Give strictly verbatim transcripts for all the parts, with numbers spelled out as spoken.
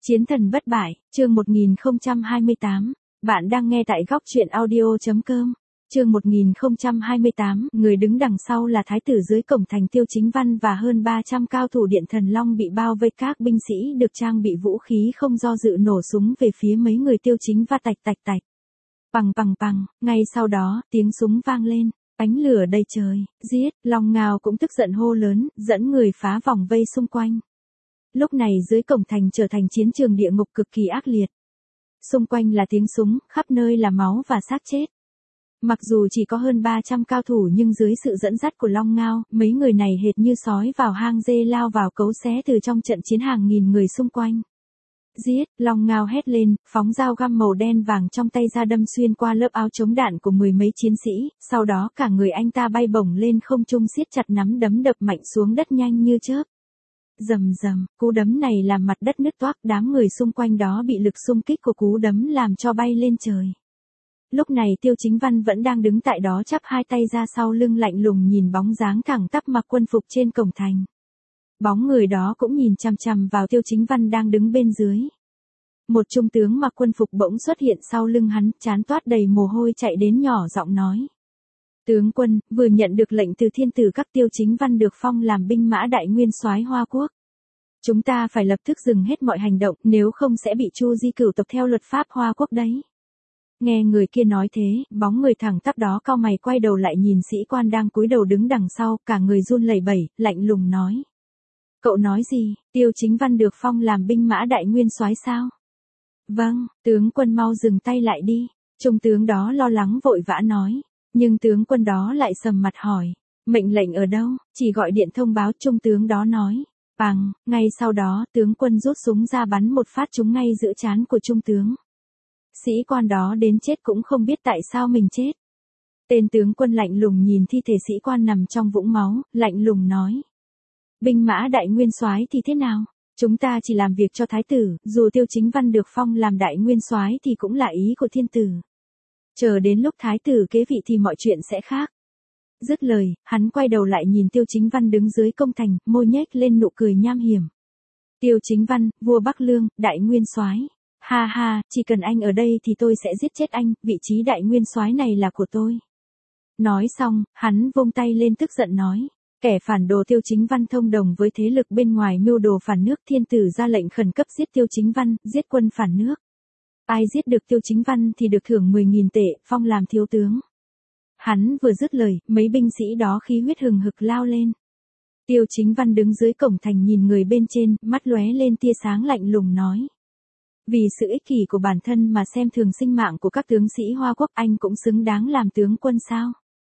Chiến thần bất bại, chương một nghìn không trăm hai mươi tám. Bạn đang nghe tại góc truyện audio chấm com. Chương một nghìn không trăm hai mươi tám, người đứng đằng sau là thái tử dưới cổng thành Tiêu Chính Văn và hơn ba trăm cao thủ Điện Thần Long bị bao vây, các binh sĩ được trang bị vũ khí không do dự nổ súng về phía mấy người Tiêu Chính và tạch tạch tạch. Pằng pằng pằng, ngay sau đó, tiếng súng vang lên, ánh lửa đầy trời, giết, Long Ngao cũng tức giận hô lớn, dẫn người phá vòng vây xung quanh. Lúc này dưới cổng thành trở thành chiến trường địa ngục cực kỳ ác liệt. Xung quanh là tiếng súng, khắp nơi là máu và xác chết. Mặc dù chỉ có hơn ba trăm cao thủ nhưng dưới sự dẫn dắt của Long Ngao, mấy người này hệt như sói vào hang dê lao vào cấu xé từ trong trận chiến hàng nghìn người xung quanh. Giết, Long Ngao hét lên, phóng dao găm màu đen vàng trong tay ra đâm xuyên qua lớp áo chống đạn của mười mấy chiến sĩ, sau đó cả người anh ta bay bổng lên không trung siết chặt nắm đấm đập mạnh xuống đất nhanh như chớp. Rầm rầm, cú đấm này làm mặt đất nứt toác, đám người xung quanh đó bị lực xung kích của cú đấm làm cho bay lên trời. Lúc này Tiêu Chính Văn vẫn đang đứng tại đó chắp hai tay ra sau lưng lạnh lùng nhìn bóng dáng thẳng tắp mặc quân phục trên cổng thành. Bóng người đó cũng nhìn chằm chằm vào Tiêu Chính Văn đang đứng bên dưới. Một trung tướng mặc quân phục bỗng xuất hiện sau lưng hắn, trán toát đầy mồ hôi chạy đến nhỏ giọng nói. Tướng quân, vừa nhận được lệnh từ thiên tử các Tiêu Chính Văn được phong làm binh mã đại nguyên soái Hoa Quốc. Chúng ta phải lập tức dừng hết mọi hành động, nếu không sẽ bị Chu Di cửu tộc theo luật pháp Hoa Quốc đấy. Nghe người kia nói thế, bóng người thẳng tắp đó cau mày quay đầu lại nhìn sĩ quan đang cúi đầu đứng đằng sau, cả người run lẩy bẩy, lạnh lùng nói. Cậu nói gì, Tiêu Chính Văn được phong làm binh mã đại nguyên soái sao? Vâng, tướng quân mau dừng tay lại đi, trung tướng đó lo lắng vội vã nói. Nhưng tướng quân đó lại sầm mặt hỏi, mệnh lệnh ở đâu, chỉ gọi điện thông báo. Trung tướng đó nói, bằng, ngay sau đó tướng quân rút súng ra bắn một phát trúng ngay giữa trán của trung tướng. Sĩ quan đó đến chết cũng không biết tại sao mình chết. Tên tướng quân lạnh lùng nhìn thi thể sĩ quan nằm trong vũng máu, lạnh lùng nói. Binh mã đại nguyên soái thì thế nào? Chúng ta chỉ làm việc cho thái tử, dù Tiêu Chính Văn được phong làm đại nguyên soái thì cũng là ý của thiên tử. Chờ đến lúc thái tử kế vị thì mọi chuyện sẽ khác. Dứt lời, hắn quay đầu lại nhìn Tiêu Chính Văn đứng dưới công thành, môi nhếch lên nụ cười nham hiểm. Tiêu Chính Văn, vua Bắc Lương, đại nguyên soái. Ha ha, chỉ cần anh ở đây thì tôi sẽ giết chết anh, vị trí đại nguyên soái này là của tôi. Nói xong, hắn vung tay lên tức giận nói. Kẻ phản đồ Tiêu Chính Văn thông đồng với thế lực bên ngoài mưu đồ phản nước, thiên tử ra lệnh khẩn cấp giết Tiêu Chính Văn, giết quân phản nước. Ai giết được Tiêu Chính Văn thì được thưởng mười nghìn tệ, phong làm thiếu tướng. Hắn vừa dứt lời, mấy binh sĩ đó khí huyết hừng hực lao lên. Tiêu Chính Văn đứng dưới cổng thành nhìn người bên trên, mắt lóe lên tia sáng lạnh lùng nói. Vì sự ích kỷ của bản thân mà xem thường sinh mạng của các tướng sĩ Hoa Quốc, anh cũng xứng đáng làm tướng quân sao?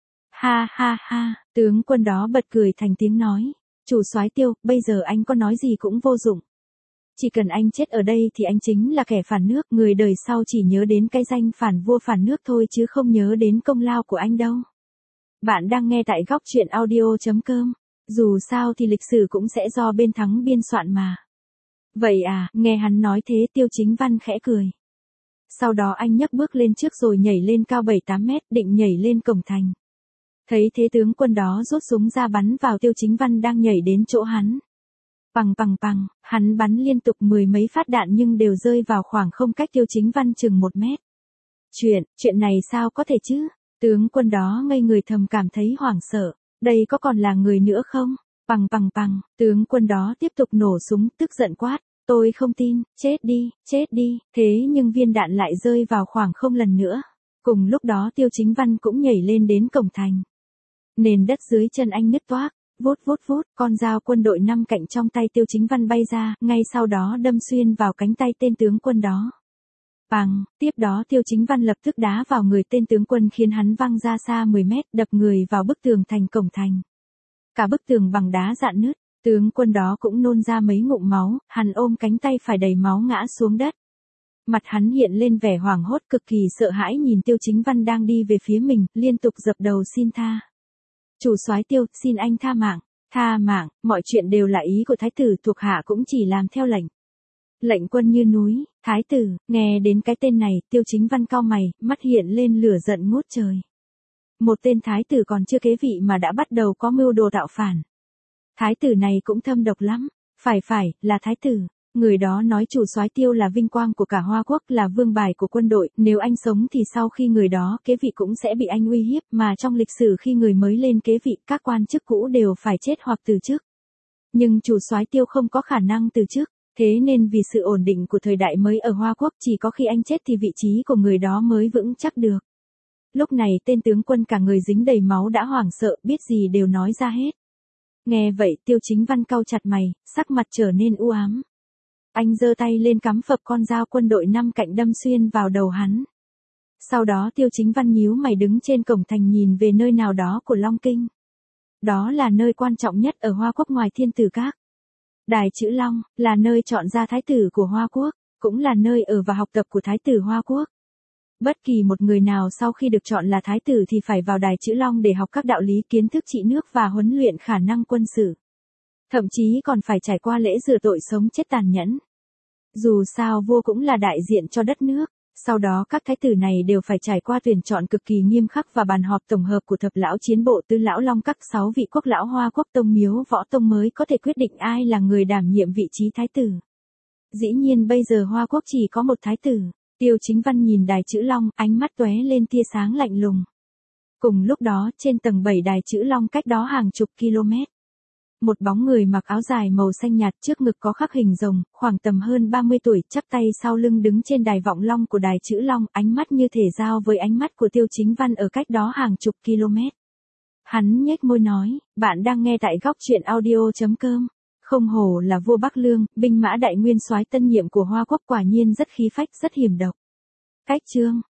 Ha ha ha, tướng quân đó bật cười thành tiếng nói. Chủ soái Tiêu, bây giờ anh có nói gì cũng vô dụng. Chỉ cần anh chết ở đây thì anh chính là kẻ phản nước, người đời sau chỉ nhớ đến cái danh phản vua phản nước thôi chứ không nhớ đến công lao của anh đâu. Bạn đang nghe tại góc truyện audio chấm com. Dù sao thì lịch sử cũng sẽ do bên thắng biên soạn mà. Vậy à, nghe hắn nói thế Tiêu Chính Văn khẽ cười. Sau đó anh nhấc bước lên trước rồi nhảy lên cao bảy tám mét, định nhảy lên cổng thành. Thấy thế tướng quân đó rút súng ra bắn vào Tiêu Chính Văn đang nhảy đến chỗ hắn. Pằng pằng pằng, hắn bắn liên tục mười mấy phát đạn nhưng đều rơi vào khoảng không cách Tiêu Chính Văn chừng một mét. Chuyện, chuyện này sao có thể chứ? Tướng quân đó ngây người thầm cảm thấy hoảng sợ. Đây có còn là người nữa không? Pằng pằng pằng, tướng quân đó tiếp tục nổ súng, tức giận quát. Tôi không tin, chết đi, chết đi. Thế nhưng viên đạn lại rơi vào khoảng không lần nữa. Cùng lúc đó Tiêu Chính Văn cũng nhảy lên đến cổng thành. Nền đất dưới chân anh nứt toác. Vút vút vút, con dao quân đội năm cạnh trong tay Tiêu Chính Văn bay ra, ngay sau đó đâm xuyên vào cánh tay tên tướng quân đó. Bàng, tiếp đó Tiêu Chính Văn lập tức đá vào người tên tướng quân khiến hắn văng ra xa mười mét, đập người vào bức tường thành cổng thành. Cả bức tường bằng đá rạn nứt, tướng quân đó cũng nôn ra mấy ngụm máu, hắn ôm cánh tay phải đầy máu ngã xuống đất. Mặt hắn hiện lên vẻ hoảng hốt cực kỳ sợ hãi nhìn Tiêu Chính Văn đang đi về phía mình, liên tục dập đầu xin tha. Chủ soái Tiêu, xin anh tha mạng, tha mạng, mọi chuyện đều là ý của thái tử, thuộc hạ cũng chỉ làm theo lệnh. Lệnh quân như núi, thái tử, nghe đến cái tên này, Tiêu Chính Văn cau mày, mắt hiện lên lửa giận ngút trời. Một tên thái tử còn chưa kế vị mà đã bắt đầu có mưu đồ tạo phản. Thái tử này cũng thâm độc lắm, phải phải, là thái tử. Người đó nói chủ soái Tiêu là vinh quang của cả Hoa Quốc, là vương bài của quân đội, nếu anh sống thì sau khi người đó kế vị cũng sẽ bị anh uy hiếp, mà trong lịch sử khi người mới lên kế vị, các quan chức cũ đều phải chết hoặc từ chức. Nhưng chủ soái Tiêu không có khả năng từ chức, thế nên vì sự ổn định của thời đại mới ở Hoa Quốc, chỉ có khi anh chết thì vị trí của người đó mới vững chắc được. Lúc này tên tướng quân cả người dính đầy máu đã hoảng sợ, biết gì đều nói ra hết. Nghe vậy Tiêu Chính Văn cau chặt mày, sắc mặt trở nên u ám. Anh giơ tay lên cắm phập con dao quân đội năm cạnh đâm xuyên vào đầu hắn. Sau đó Tiêu Chính Văn nhíu mày đứng trên cổng thành nhìn về nơi nào đó của Long Kinh. Đó là nơi quan trọng nhất ở Hoa Quốc ngoài Thiên Tử Các. Đài Chữ Long, là nơi chọn ra thái tử của Hoa Quốc, cũng là nơi ở và học tập của thái tử Hoa Quốc. Bất kỳ một người nào sau khi được chọn là thái tử thì phải vào Đài Chữ Long để học các đạo lý kiến thức trị nước và huấn luyện khả năng quân sự. Thậm chí còn phải trải qua lễ rửa tội sống chết tàn nhẫn. Dù sao vua cũng là đại diện cho đất nước, sau đó các thái tử này đều phải trải qua tuyển chọn cực kỳ nghiêm khắc và bàn họp tổng hợp của thập lão chiến bộ tứ lão long các sáu vị quốc lão Hoa Quốc tông miếu võ tông mới có thể quyết định ai là người đảm nhiệm vị trí thái tử. Dĩ nhiên bây giờ Hoa Quốc chỉ có một thái tử. Tiêu Chính Văn nhìn Đài Chữ Long, ánh mắt tóe lên tia sáng lạnh lùng. Cùng lúc đó, trên tầng bảy Đài Chữ Long cách đó hàng chục km. Một bóng người mặc áo dài màu xanh nhạt, trước ngực có khắc hình rồng, khoảng tầm hơn ba mươi tuổi, chắp tay sau lưng đứng trên đài vọng long của Đài Chữ Long, ánh mắt như thể giao với ánh mắt của Tiêu Chính Văn ở cách đó hàng chục km. Hắn nhếch môi nói, bạn đang nghe tại góc truyện audio chấm com. Không hổ là vua Bắc Lương, binh mã đại nguyên soái tân nhiệm của Hoa Quốc, quả nhiên rất khí phách, rất hiểm độc. Cách chương